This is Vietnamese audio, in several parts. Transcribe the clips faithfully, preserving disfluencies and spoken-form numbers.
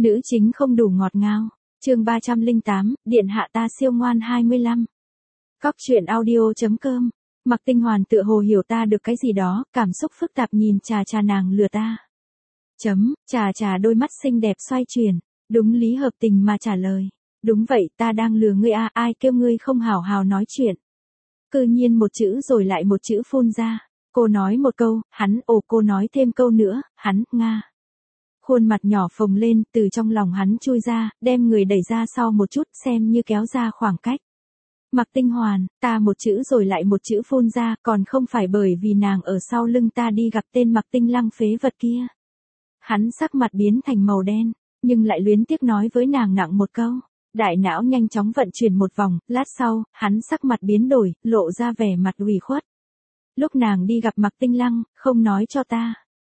Nữ chính không đủ ngọt ngào. Chương ba trăm lẻ tám, điện hạ ta siêu ngoan hai mươi lăm. Cóc truyện audio chấm com. Mặc Tinh Hoàn tựa hồ hiểu ta được cái gì đó, cảm xúc phức tạp nhìn Trà Trà nàng lừa ta. Chấm, Trà Trà đôi mắt xinh đẹp xoay chuyển, đúng lý hợp tình mà trả lời. Đúng vậy, ta đang lừa ngươi a, ai kêu ngươi không hào hào nói chuyện. Cư nhiên một chữ rồi lại một chữ phun ra. Cô nói một câu, hắn, ồ cô nói thêm câu nữa, hắn, nga. Khuôn mặt nhỏ phồng lên, từ trong lòng hắn chui ra, đem người đẩy ra sau một chút, xem như kéo ra khoảng cách. Mặc Tinh Hoàn, ta một chữ rồi lại một chữ phun ra, còn không phải bởi vì nàng ở sau lưng ta đi gặp tên Mặc Tinh Lăng phế vật kia. Hắn sắc mặt biến thành màu đen, nhưng lại luyến tiếc nói với nàng nặng một câu. Đại não nhanh chóng vận chuyển một vòng, lát sau, hắn sắc mặt biến đổi, lộ ra vẻ mặt ủy khuất. Lúc nàng đi gặp Mặc Tinh Lăng, không nói cho ta.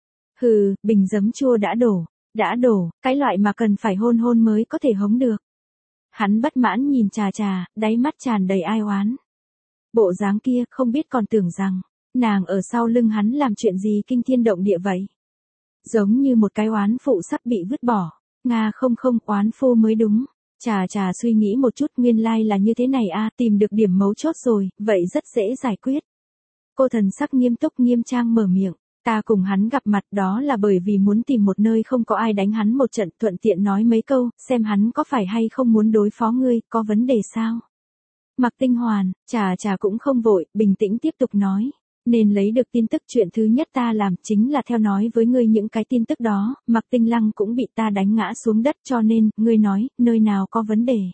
Hừ, bình giấm chua đã đổ, đã đổ, cái loại mà cần phải hôn hôn mới có thể hống được. Hắn bất mãn nhìn Trà Trà, đáy mắt tràn đầy ai oán. Bộ dáng kia, không biết còn tưởng rằng, nàng ở sau lưng hắn làm chuyện gì kinh thiên động địa vậy. Giống như một cái oán phụ sắp bị vứt bỏ. Nga không không, oán phu mới đúng. Trà Trà suy nghĩ một chút, nguyên lai like là như thế này a, tìm được điểm mấu chốt rồi, vậy rất dễ giải quyết. Cô thần sắc nghiêm túc nghiêm trang mở miệng. Ta cùng hắn gặp mặt đó là bởi vì muốn tìm một nơi không có ai đánh hắn một trận, thuận tiện nói mấy câu, xem hắn có phải hay không muốn đối phó ngươi, có vấn đề sao? Mặc Tinh Hoàn, Trà Trà cũng không vội, bình tĩnh tiếp tục nói. Nên lấy được tin tức, chuyện thứ nhất ta làm chính là theo nói với ngươi những cái tin tức đó, Mặc Tinh Lăng cũng bị ta đánh ngã xuống đất cho nên, ngươi nói, nơi nào có vấn đề.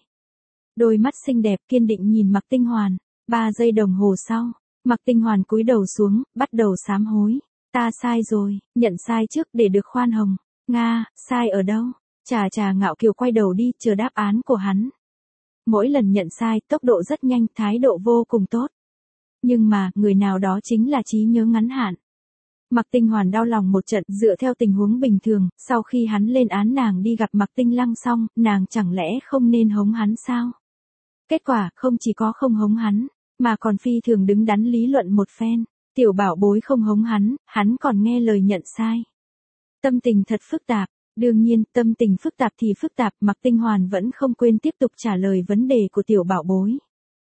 Đôi mắt xinh đẹp kiên định nhìn Mặc Tinh Hoàn, ba giây đồng hồ sau, Mặc Tinh Hoàn cúi đầu xuống, bắt đầu sám hối. Ta sai rồi, nhận sai trước để được khoan hồng. Nga, sai ở đâu? Trà Trà ngạo kiều quay đầu đi, chờ đáp án của hắn. Mỗi lần nhận sai, tốc độ rất nhanh, thái độ vô cùng tốt. Nhưng mà, người nào đó chính là trí nhớ ngắn hạn. Mặc Tinh Hoàn đau lòng một trận, dựa theo tình huống bình thường, sau khi hắn lên án nàng đi gặp Mặc Tinh Lăng xong, nàng chẳng lẽ không nên hống hắn sao? Kết quả, không chỉ có không hống hắn, mà còn phi thường đứng đắn lý luận một phen. Tiểu bảo bối không hống hắn, hắn còn nghe lời nhận sai. Tâm tình thật phức tạp, đương nhiên, tâm tình phức tạp thì phức tạp, Mặc Tinh Hoàn vẫn không quên tiếp tục trả lời vấn đề của tiểu bảo bối.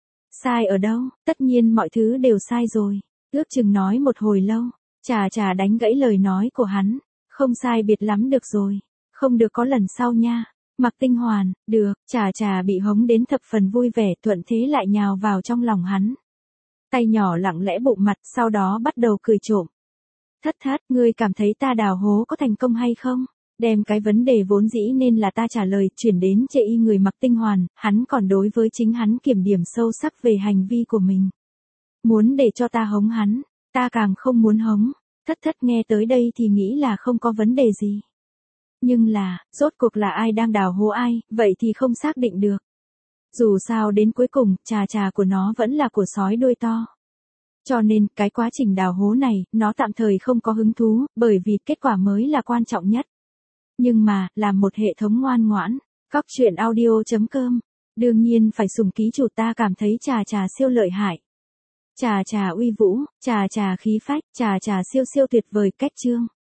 Sai ở đâu, tất nhiên mọi thứ đều sai rồi, ước chừng nói một hồi lâu, Trà Trà đánh gãy lời nói của hắn, không sai biệt lắm được rồi, không được có lần sau nha. Mặc Tinh Hoàn, được, Trà Trà bị hống đến thập phần vui vẻ, thuận thế lại nhào vào trong lòng hắn. Tay nhỏ lặng lẽ bụng mặt, sau đó bắt đầu cười trộm. Thất thất, ngươi cảm thấy ta đào hố có thành công hay không? Đem cái vấn đề vốn dĩ nên là ta trả lời, chuyển đến chệ y người Mặc Tinh Hoàn, hắn còn đối với chính hắn kiểm điểm sâu sắc về hành vi của mình. Muốn để cho ta hống hắn, ta càng không muốn hống. Thất thất nghe tới đây thì nghĩ là không có vấn đề gì. Nhưng là, rốt cuộc là ai đang đào hố ai, vậy thì không xác định được. Dù sao đến cuối cùng, Trà Trà của nó vẫn là của sói đuôi to. Cho nên, cái quá trình đào hố này, nó tạm thời không có hứng thú, bởi vì kết quả mới là quan trọng nhất. Nhưng mà, làm một hệ thống ngoan ngoãn, cóc truyện audio chấm com, đương nhiên phải sùng ký chủ, ta cảm thấy Trà Trà siêu lợi hại. Trà Trà uy vũ, Trà Trà khí phách, Trà Trà siêu siêu tuyệt vời, cách chương.